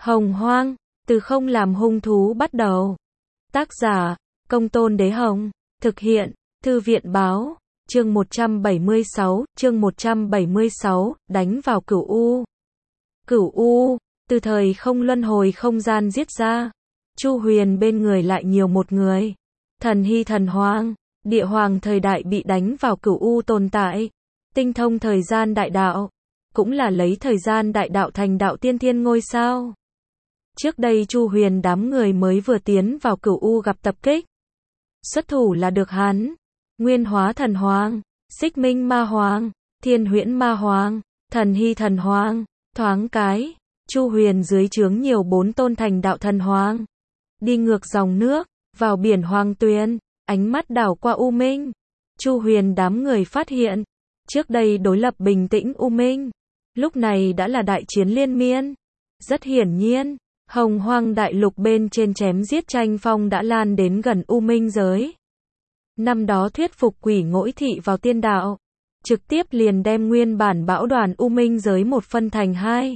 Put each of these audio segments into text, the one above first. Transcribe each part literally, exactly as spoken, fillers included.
Hồng Hoang, từ không làm hung thú bắt đầu. Tác giả, Công Tôn Đế Hồng. Thực hiện, Thư viện Báo. Chương một trăm bảy mươi sáu, chương một trăm bảy mươi sáu, đánh vào Cửu U. Cửu U, từ thời không luân hồi không gian giết ra. Chu Huyền bên người lại nhiều một người. Thần Hy Thần Hoàng, địa hoàng thời đại bị đánh vào Cửu U tồn tại. Tinh thông thời gian đại đạo, cũng là lấy thời gian đại đạo thành đạo tiên thiên ngôi sao. Trước đây Chu Huyền đám người mới vừa tiến vào Cửu U gặp tập kích. Xuất thủ là được hắn. Nguyên Hóa Thần Hoàng, Xích Minh Ma Hoàng, Thiên Huyễn Ma Hoàng, Thần Hy Thần Hoàng, thoáng cái, Chu Huyền dưới trướng nhiều bốn tôn thành đạo thần hoàng. Đi ngược dòng nước, vào biển Hoàng Tuyền, ánh mắt đảo qua U Minh. Chu Huyền đám người phát hiện, trước đây đối lập bình tĩnh U Minh, lúc này đã là đại chiến liên miên. Rất hiển nhiên, Hồng Hoang đại lục bên trên chém giết tranh phong đã lan đến gần U Minh giới. Năm đó thuyết phục quỷ ngỗi thị vào tiên đạo, trực tiếp liền đem nguyên bản bão đoàn U Minh giới một phân thành hai.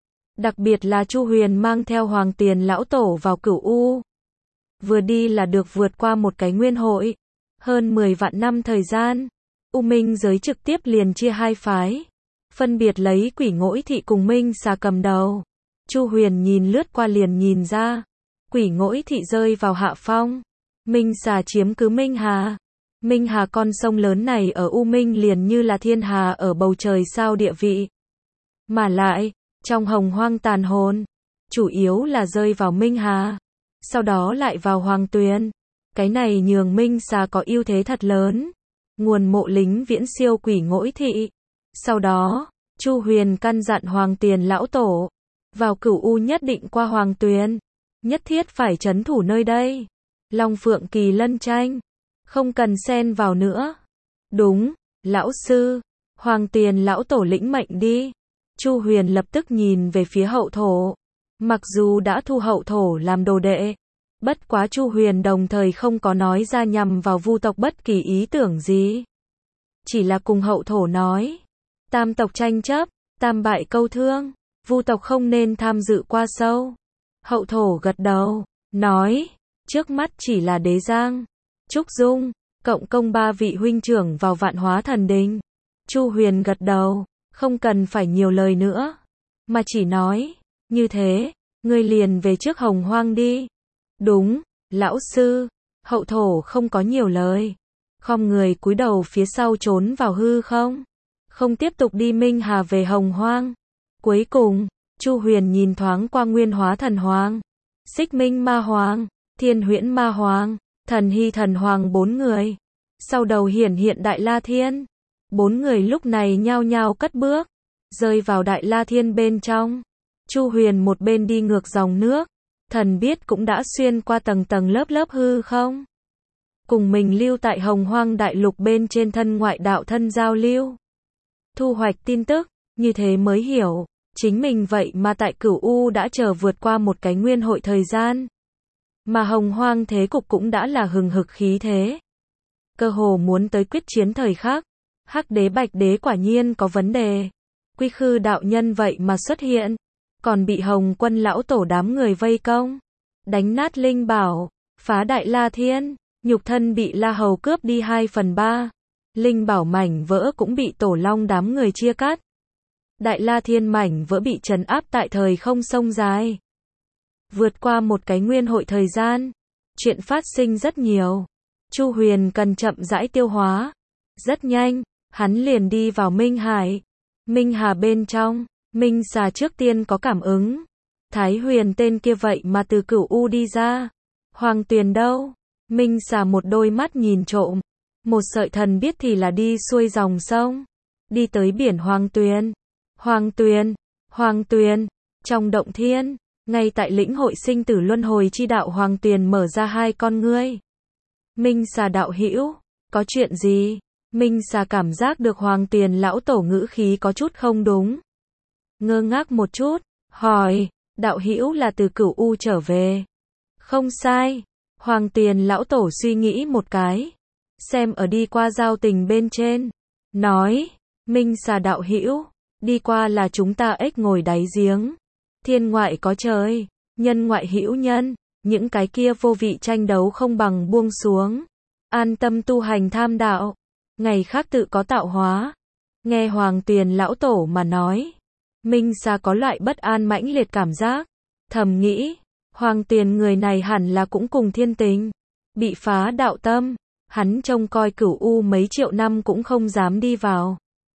Đặc biệt là Chu Huyền mang theo Hoàng Tiền lão tổ vào Cửu U. Vừa đi là được vượt qua một cái nguyên hội, hơn mười vạn năm thời gian, U Minh giới trực tiếp liền chia hai phái, phân biệt lấy quỷ ngỗi thị cùng Minh Xà cầm đầu. Chu Huyền nhìn lướt qua liền nhìn ra, quỷ ngỗi thị rơi vào hạ phong, Minh Xà chiếm cứ Minh Hà. Minh Hà con sông lớn này ở U Minh liền như là thiên hà ở bầu trời sao địa vị. Mà lại, trong Hồng Hoang tàn hồn, chủ yếu là rơi vào Minh Hà, sau đó lại vào Hoàng Tuyền. Cái này nhường Minh Xà có ưu thế thật lớn. Nguồn mộ lính viễn siêu quỷ ngỗi thị. Sau đó, Chu Huyền căn dặn Hoàng Tiền lão tổ, vào Cửu U nhất định qua Hoàng Tuyền, nhất thiết phải trấn thủ nơi đây. Long Phượng Kỳ Lân tranh, không cần xen vào nữa. Đúng, lão sư. Hoàng Tiền lão tổ lĩnh mệnh đi. Chu Huyền lập tức nhìn về phía hậu thổ. Mặc dù đã thu hậu thổ làm đồ đệ, bất quá Chu Huyền đồng thời không có nói ra nhằm vào Vu tộc bất kỳ ý tưởng gì. Chỉ là cùng hậu thổ nói, tam tộc tranh chấp, tam bại câu thương, Vu tộc không nên tham dự qua sâu. Hậu thổ gật đầu, nói, trước mắt chỉ là Đế Giang, Trúc Dung, cộng công ba vị huynh trưởng vào Vạn Hóa Thần Đình. Chu Huyền gật đầu, không cần phải nhiều lời nữa, mà chỉ nói, như thế, ngươi liền về trước Hồng Hoang đi. Đúng, lão sư. Hậu thổ không có nhiều lời, khom người cúi đầu phía sau trốn vào hư không, không tiếp tục đi Minh Hà về Hồng Hoang. Cuối cùng, Chu Huyền nhìn thoáng qua Nguyên Hóa Thần Hoàng, Xích Minh Ma Hoàng, Thiên Huyễn Ma Hoàng, Thần Hy Thần Hoàng bốn người. Sau đầu hiển hiện Đại La Thiên. Bốn người lúc này nhao nhao cất bước, rơi vào Đại La Thiên bên trong. Chu Huyền một bên đi ngược dòng nước, thần biết cũng đã xuyên qua tầng tầng lớp lớp hư không. Cùng mình lưu tại Hồng Hoang đại lục bên trên thân ngoại đạo thân giao lưu. Thu hoạch tin tức, như thế mới hiểu, chính mình vậy mà tại Cửu U đã chờ vượt qua một cái nguyên hội thời gian. Mà Hồng Hoang thế cục cũng đã là hừng hực khí thế. Cơ hồ muốn tới quyết chiến thời khắc. Hắc đế Bạch đế quả nhiên có vấn đề. Quy Khư đạo nhân vậy mà xuất hiện, còn bị Hồng Quân lão tổ đám người vây công, đánh nát linh bảo, phá Đại La Thiên, nhục thân bị La Hầu cướp đi hai phần ba. Linh bảo mảnh vỡ cũng bị Tổ Long đám người chia cắt. Đại La Thiên mảnh vỡ bị trấn áp tại thời không sông dài. Vượt qua một cái nguyên hội thời gian, chuyện phát sinh rất nhiều. Chu Huyền cần chậm rãi tiêu hóa. Rất nhanh, hắn liền đi vào Minh Hải. Minh Hà bên trong, Minh Xà trước tiên có cảm ứng. Thái Huyền tên kia vậy mà từ Cửu U đi ra. Hoàng Tuyền đâu? Minh Xà một đôi mắt nhìn trộm. Một sợi thần biết thì là đi xuôi dòng sông, đi tới biển Hoàng Tuyền. Hoàng Tuyền, Hoàng Tuyền, trong động thiên, ngay tại lĩnh hội sinh tử luân hồi chi đạo Hoàng Tuyền mở ra hai con ngươi. Minh Xà đạo hữu, có chuyện gì? Minh Xà cảm giác được Hoàng Tuyền lão tổ ngữ khí có chút không đúng. Ngơ ngác một chút, hỏi, đạo hữu là từ Cửu U trở về? Không sai. Hoàng Tuyền lão tổ suy nghĩ một cái, xem ở đi qua giao tình bên trên, nói, Minh Xà đạo hữu, đi qua là chúng ta ếch ngồi đáy giếng, Thiên ngoại có trời, nhân ngoại hữu nhân, những cái kia vô vị tranh đấu không bằng buông xuống. An tâm tu hành tham đạo, ngày khác tự có tạo hóa. Nghe Hoàng Tuyền lão tổ mà nói, Minh Sa có loại bất an mãnh liệt cảm giác, thầm nghĩ, Hoàng Tuyền người này hẳn là cũng cùng thiên tình, bị phá đạo tâm, hắn trông coi Cửu U mấy triệu năm cũng không dám đi vào.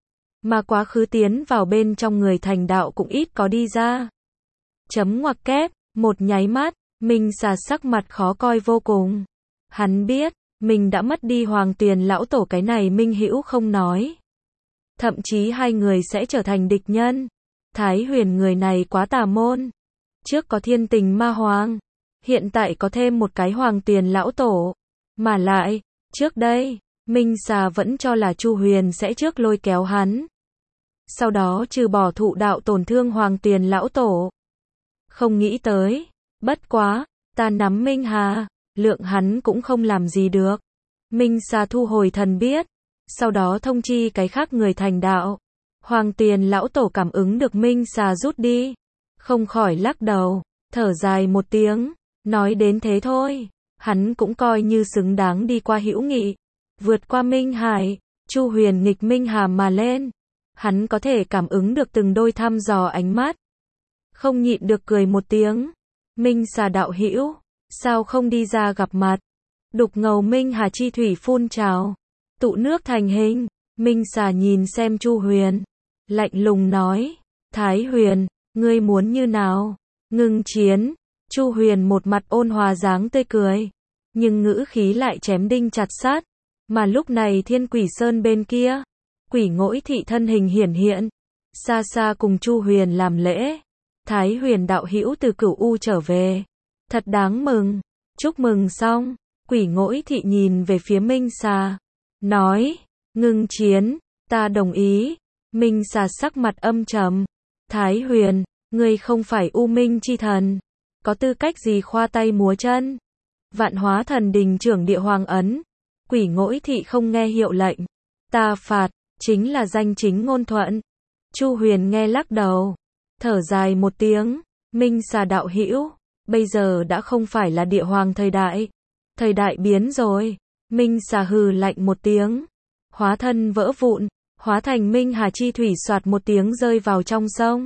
Mà quá khứ tiến vào bên trong người thành đạo cũng ít có đi ra. Chấm ngoặc kép, một nháy mắt, Minh Sa sắc mặt khó coi vô cùng. Hắn biết, mình đã mất đi Hoàng Tuyền lão tổ cái này minh hữu không nói. Thậm chí hai người sẽ trở thành địch nhân. Thái Huyền người này quá tà môn. Trước có thiên tình ma hoàng, hiện tại có thêm một cái Hoàng Tuyền lão tổ. Mà lại, trước đây, Minh Sa vẫn cho là Chu Huyền sẽ trước lôi kéo hắn. Sau đó trừ bỏ thụ đạo tổn thương Hoàng Tuyền lão tổ. Không nghĩ tới, bất quá, ta nắm Minh Hà, lượng hắn cũng không làm gì được. Minh Sa thu hồi thần biết, sau đó thông chi cái khác người thành đạo. Hoàng Tuyền lão tổ cảm ứng được Minh Sa rút đi, không khỏi lắc đầu, thở dài một tiếng, nói đến thế thôi, hắn cũng coi như xứng đáng đi qua hữu nghị, vượt qua Minh Hải, Chu Huyền nghịch Minh Hà mà lên, hắn có thể cảm ứng được từng đôi thăm dò ánh mắt, không nhịn được cười một tiếng. Minh Sa đạo hữu, sao không đi ra gặp mặt? Đục ngầu Minh Hà chi thủy phun trào, tụ nước thành hình. Minh Sa nhìn xem Chu Huyền, lạnh lùng nói, Thái Huyền, ngươi muốn như nào? Ngưng chiến. Chu Huyền một mặt ôn hòa dáng tươi cười, nhưng ngữ khí lại chém đinh chặt sắt. Mà lúc này Thiên Quỷ Sơn bên kia, Quỷ Ngỗi thị thân hình hiển hiện, xa xa cùng Chu Huyền làm lễ. Thái Huyền đạo hữu từ Cửu U trở về, thật đáng mừng. Chúc mừng xong, Quỷ Ngỗi thị nhìn về phía Minh Sa, nói, ngưng chiến, ta đồng ý. Minh Sa sắc mặt âm trầm, Thái Huyền, ngươi không phải U Minh chi thần, có tư cách gì khoa tay múa chân? Vạn Hóa Thần Đình trưởng địa hoàng ấn. Quỷ Ngỗi thị không nghe hiệu lệnh, ta phạt, chính là danh chính ngôn thuận. Chu Huyền nghe lắc đầu, thở dài một tiếng, Minh Sa đạo hữu, bây giờ đã không phải là địa hoàng thời đại, thời đại biến rồi. Minh Sa hừ lạnh một tiếng, hóa thân vỡ vụn, hóa thành Minh Hà chi thủy soạt một tiếng rơi vào trong sông.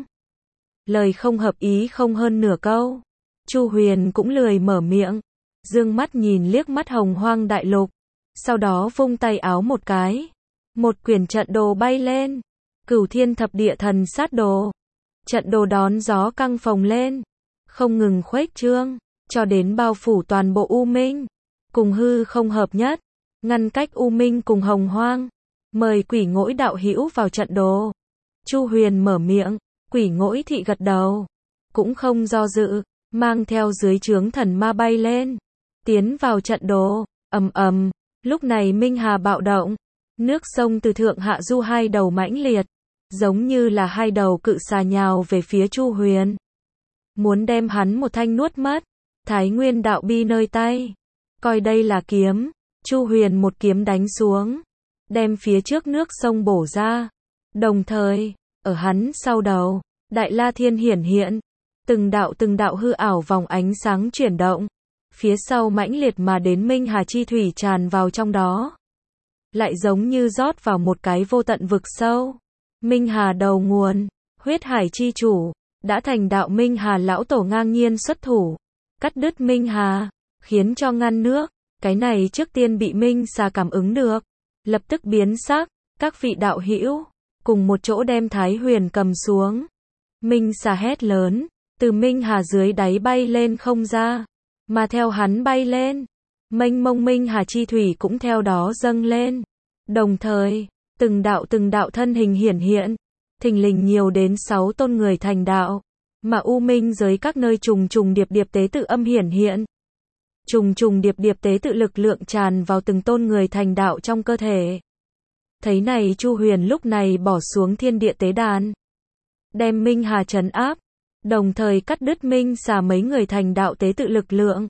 Lời không hợp ý không hơn nửa câu. Chu Huyền cũng lười mở miệng, dương mắt nhìn liếc mắt hồng hoang đại lục, sau đó vung tay áo một cái, một quyển trận đồ bay lên, Cửu Thiên Thập Địa Thần Sát Đồ. Trận đồ đón gió căng phồng lên, không ngừng khuếch trương, cho đến bao phủ toàn bộ U Minh, cùng hư không hợp nhất, ngăn cách U Minh cùng hồng hoang. Mời Quỷ Ngỗi đạo hữu vào trận đồ. Chu Huyền mở miệng, Quỷ Ngỗi thị gật đầu, cũng không do dự, mang theo dưới trướng thần ma bay lên, tiến vào trận đồ. Ầm ầm, lúc này Minh Hà bạo động, nước sông từ thượng hạ du hai đầu mãnh liệt, giống như là hai đầu cự xà nhào về phía Chu Huyền, muốn đem hắn một thanh nuốt mất. Thái Nguyên đạo bi nơi tay, coi đây là kiếm. Chu Huyền một kiếm đánh xuống, đem phía trước nước sông bổ ra, đồng thời, ở hắn sau đầu, Đại La Thiên hiển hiện, từng đạo từng đạo hư ảo vòng ánh sáng chuyển động, phía sau mãnh liệt mà đến Minh Hà chi thủy tràn vào trong đó, lại giống như rót vào một cái vô tận vực sâu. Minh Hà đầu nguồn, huyết hải chi chủ, đã thành đạo Minh Hà lão tổ ngang nhiên xuất thủ, cắt đứt Minh Hà, khiến cho ngăn nước, cái này trước tiên bị Minh Sa cảm ứng được, lập tức biến sắc, các vị đạo hữu, cùng một chỗ đem Thái Huyền cầm xuống. Minh Sa hét lớn, từ Minh Hà dưới đáy bay lên không ra, mà theo hắn bay lên, mênh mông Minh Hà chi thủy cũng theo đó dâng lên, đồng thời, từng đạo từng đạo thân hình hiển hiện, thình lình nhiều đến sáu tôn người thành đạo, mà U Minh giới các nơi trùng trùng điệp điệp tế tự âm hiển hiện. Trùng trùng điệp điệp tế tự lực lượng tràn vào từng tôn người thành đạo trong cơ thể. Thấy này Chu Huyền lúc này bỏ xuống thiên địa tế đàn, đem Minh Hà trấn áp, đồng thời cắt đứt Minh Sa mấy người thành đạo tế tự lực lượng.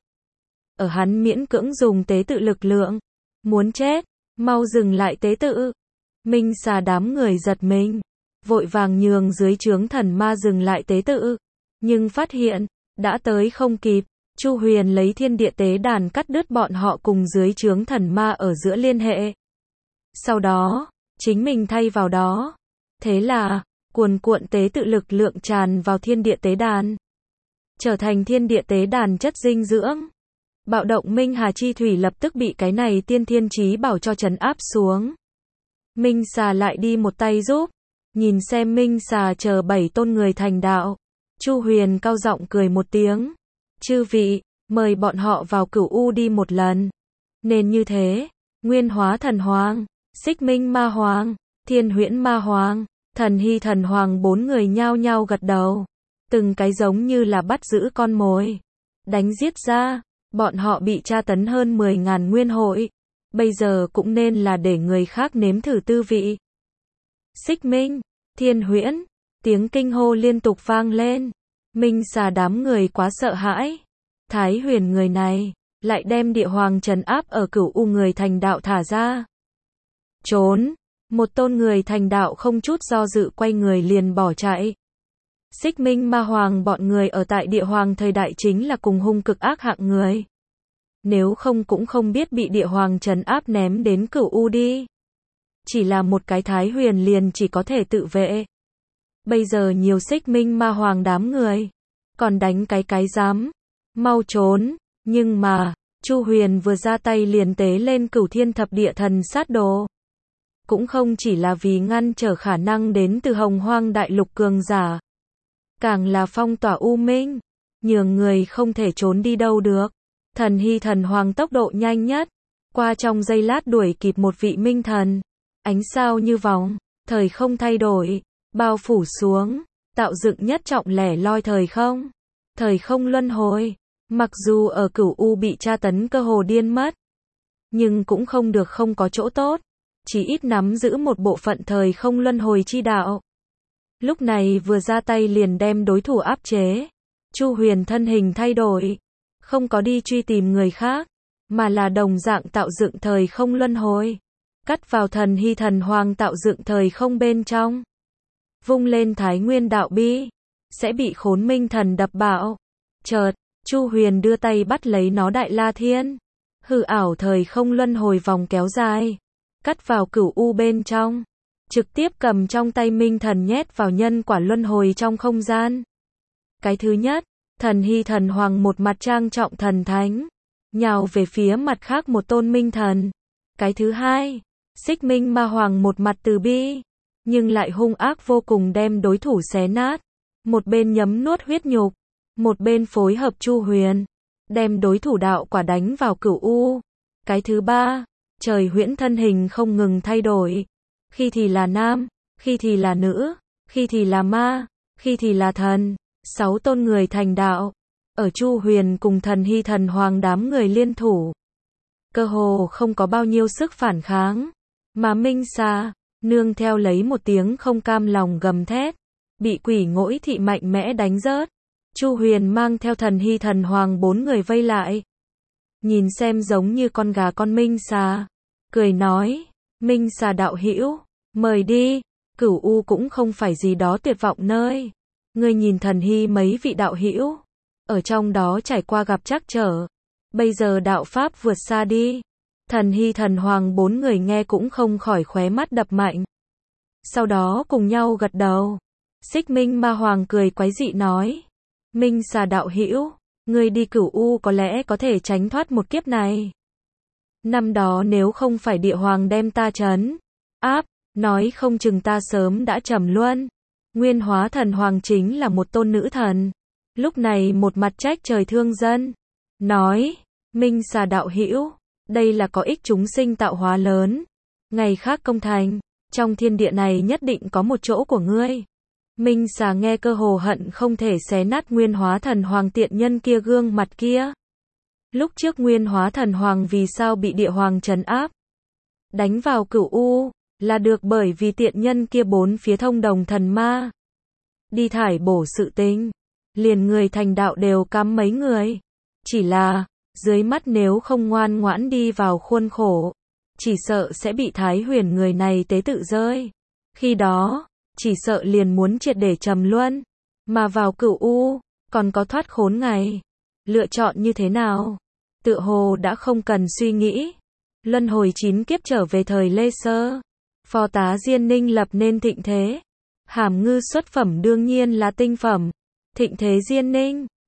Ở hắn miễn cưỡng dùng tế tự lực lượng, muốn chết, mau dừng lại tế tự. Minh Sa đám người giật mình, vội vàng nhường dưới trướng thần ma dừng lại tế tự. Nhưng phát hiện, đã tới không kịp, Chu Huyền lấy thiên địa tế đàn cắt đứt bọn họ cùng dưới trướng thần ma ở giữa liên hệ. Sau đó, chính mình thay vào đó. Thế là, cuồn cuộn tế tự lực lượng tràn vào thiên địa tế đàn. Trở thành thiên địa tế đàn chất dinh dưỡng. Bạo động Minh Hà Chi Thủy lập tức bị cái này tiên thiên chí bảo cho trấn áp xuống. Minh Xà lại đi một tay giúp. Nhìn xem Minh Xà chờ bảy tôn người thành đạo. Chu Huyền cao giọng cười một tiếng. Chư vị, mời bọn họ vào Cửu U đi một lần. Nên như thế, Nguyên Hóa Thần Hoàng, Xích Minh Ma Hoàng, Thiên Huyễn Ma Hoàng, Thần Hy Thần Hoàng bốn người nhao nhao gật đầu. Từng cái giống như là bắt giữ con mồi. Đánh giết ra, bọn họ bị tra tấn hơn mười ngàn nguyên hội. Bây giờ cũng nên là để người khác nếm thử tư vị. Xích Minh, Thiên Huyễn, tiếng kinh hô liên tục vang lên. Minh Xà đám người quá sợ hãi. Thái Huyền người này, lại đem địa hoàng trấn áp ở Cửu U người thành đạo thả ra. Trốn, một tôn người thành đạo không chút do dự quay người liền bỏ chạy. Xích Minh Ma Hoàng bọn người ở tại địa hoàng thời đại chính là cùng hung cực ác hạng người. Nếu không cũng không biết bị địa hoàng trấn áp ném đến Cửu U đi. Chỉ là một cái Thái Huyền liền chỉ có thể tự vệ. Bây giờ nhiều Xích Minh Ma Hoàng đám người, còn đánh cái cái dám, mau trốn, nhưng mà, Chu Huyền vừa ra tay liền tế lên Cửu Thiên Thập Địa Thần Sát Đồ. Cũng không chỉ là vì ngăn trở khả năng đến từ Hồng Hoang Đại Lục cường giả, càng là phong tỏa U Minh, nhường người không thể trốn đi đâu được. Thần Hy Thần Hoàng tốc độ nhanh nhất, qua trong giây lát đuổi kịp một vị minh thần, ánh sao như vòng, thời không thay đổi, bao phủ xuống, tạo dựng nhất trọng lẻ loi thời không, thời không luân hồi. Mặc dù ở Cửu U bị tra tấn cơ hồ điên mất, nhưng cũng không được không có chỗ tốt, chỉ ít nắm giữ một bộ phận thời không luân hồi chi đạo. Lúc này vừa ra tay liền đem đối thủ áp chế. Chu Huyền thân hình thay đổi, không có đi truy tìm người khác, mà là đồng dạng tạo dựng thời không luân hồi, cắt vào Thần Hy Thần Hoàng tạo dựng thời không bên trong. Vung lên Thái Nguyên đạo bi, sẽ bị Khốn Minh Thần đập bạo. Chợt, Chu Huyền đưa tay bắt lấy nó Đại La Thiên, hư ảo thời không luân hồi vòng kéo dài, cắt vào Cửu U bên trong, trực tiếp cầm trong tay Minh Thần nhét vào nhân quả luân hồi trong không gian. Cái thứ nhất, Thần Hy Thần Hoàng một mặt trang trọng thần thánh, nhào về phía mặt khác một tôn Minh Thần. Cái thứ hai, Xích Minh Ma Hoàng một mặt từ bi, nhưng lại hung ác vô cùng đem đối thủ xé nát, một bên nhấm nuốt huyết nhục, một bên phối hợp Chu Huyền, đem đối thủ đạo quả đánh vào Cửu U. Cái thứ ba, Trời Huyễn thân hình không ngừng thay đổi, khi thì là nam, khi thì là nữ, khi thì là ma, khi thì là thần, sáu tôn người thành đạo, ở Chu Huyền cùng Thần Hy Thần Hoàng đám người liên thủ, cơ hồ không có bao nhiêu sức phản kháng, mà Minh Xà, nương theo lấy một tiếng không cam lòng gầm thét, bị Quỷ Ngỗi Thị mạnh mẽ đánh rớt. Chu Huyền mang theo Thần Hy Thần Hoàng bốn người vây lại, nhìn xem giống như con gà con Minh Xà, cười nói, Minh Xà đạo hữu, mời đi, Cửu U cũng không phải gì đó tuyệt vọng nơi, ngươi nhìn Thần Hy mấy vị đạo hữu, ở trong đó trải qua gặp trắc trở, bây giờ đạo pháp vượt xa đi. Thần Hy Thần Hoàng bốn người nghe cũng không khỏi khóe mắt đập mạnh, sau đó cùng nhau gật đầu. Xích Minh Ma Hoàng cười quái dị nói, Minh Xà đạo hữu, ngươi đi Cửu U có lẽ có thể tránh thoát một kiếp này. Năm đó nếu không phải địa hoàng đem ta trấn áp, nói không chừng ta sớm đã trầm luân. Nguyên Hóa Thần Hoàng chính là một tôn nữ thần, lúc này một mặt trách trời thương dân, nói, Minh Xà đạo hữu, đây là có ích chúng sinh tạo hóa lớn, ngày khác công thành, trong thiên địa này nhất định có một chỗ của ngươi. Minh Xà nghe cơ hồ hận không thể xé nát Nguyên Hóa Thần Hoàng tiện nhân kia gương mặt kia. Lúc trước Nguyên Hóa Thần Hoàng vì sao bị địa hoàng trấn áp, đánh vào Cửu U, là được bởi vì tiện nhân kia bốn phía thông đồng thần ma, đi thải bổ sự tình, liền người thành đạo đều cắm mấy người. Chỉ là, dưới mắt nếu không ngoan ngoãn đi vào khuôn khổ, chỉ sợ sẽ bị Thái Huyền người này tế tự rơi. Khi đó, chỉ sợ liền muốn triệt để trầm luân, mà vào Cửu U, còn có thoát khốn ngày. Lựa chọn như thế nào? Tựa hồ đã không cần suy nghĩ. Luân hồi chín kiếp trở về thời Lê Sơ. Phò tá Diên Ninh lập nên thịnh thế. Hàm Ngư xuất phẩm đương nhiên là tinh phẩm. Thịnh thế Diên Ninh.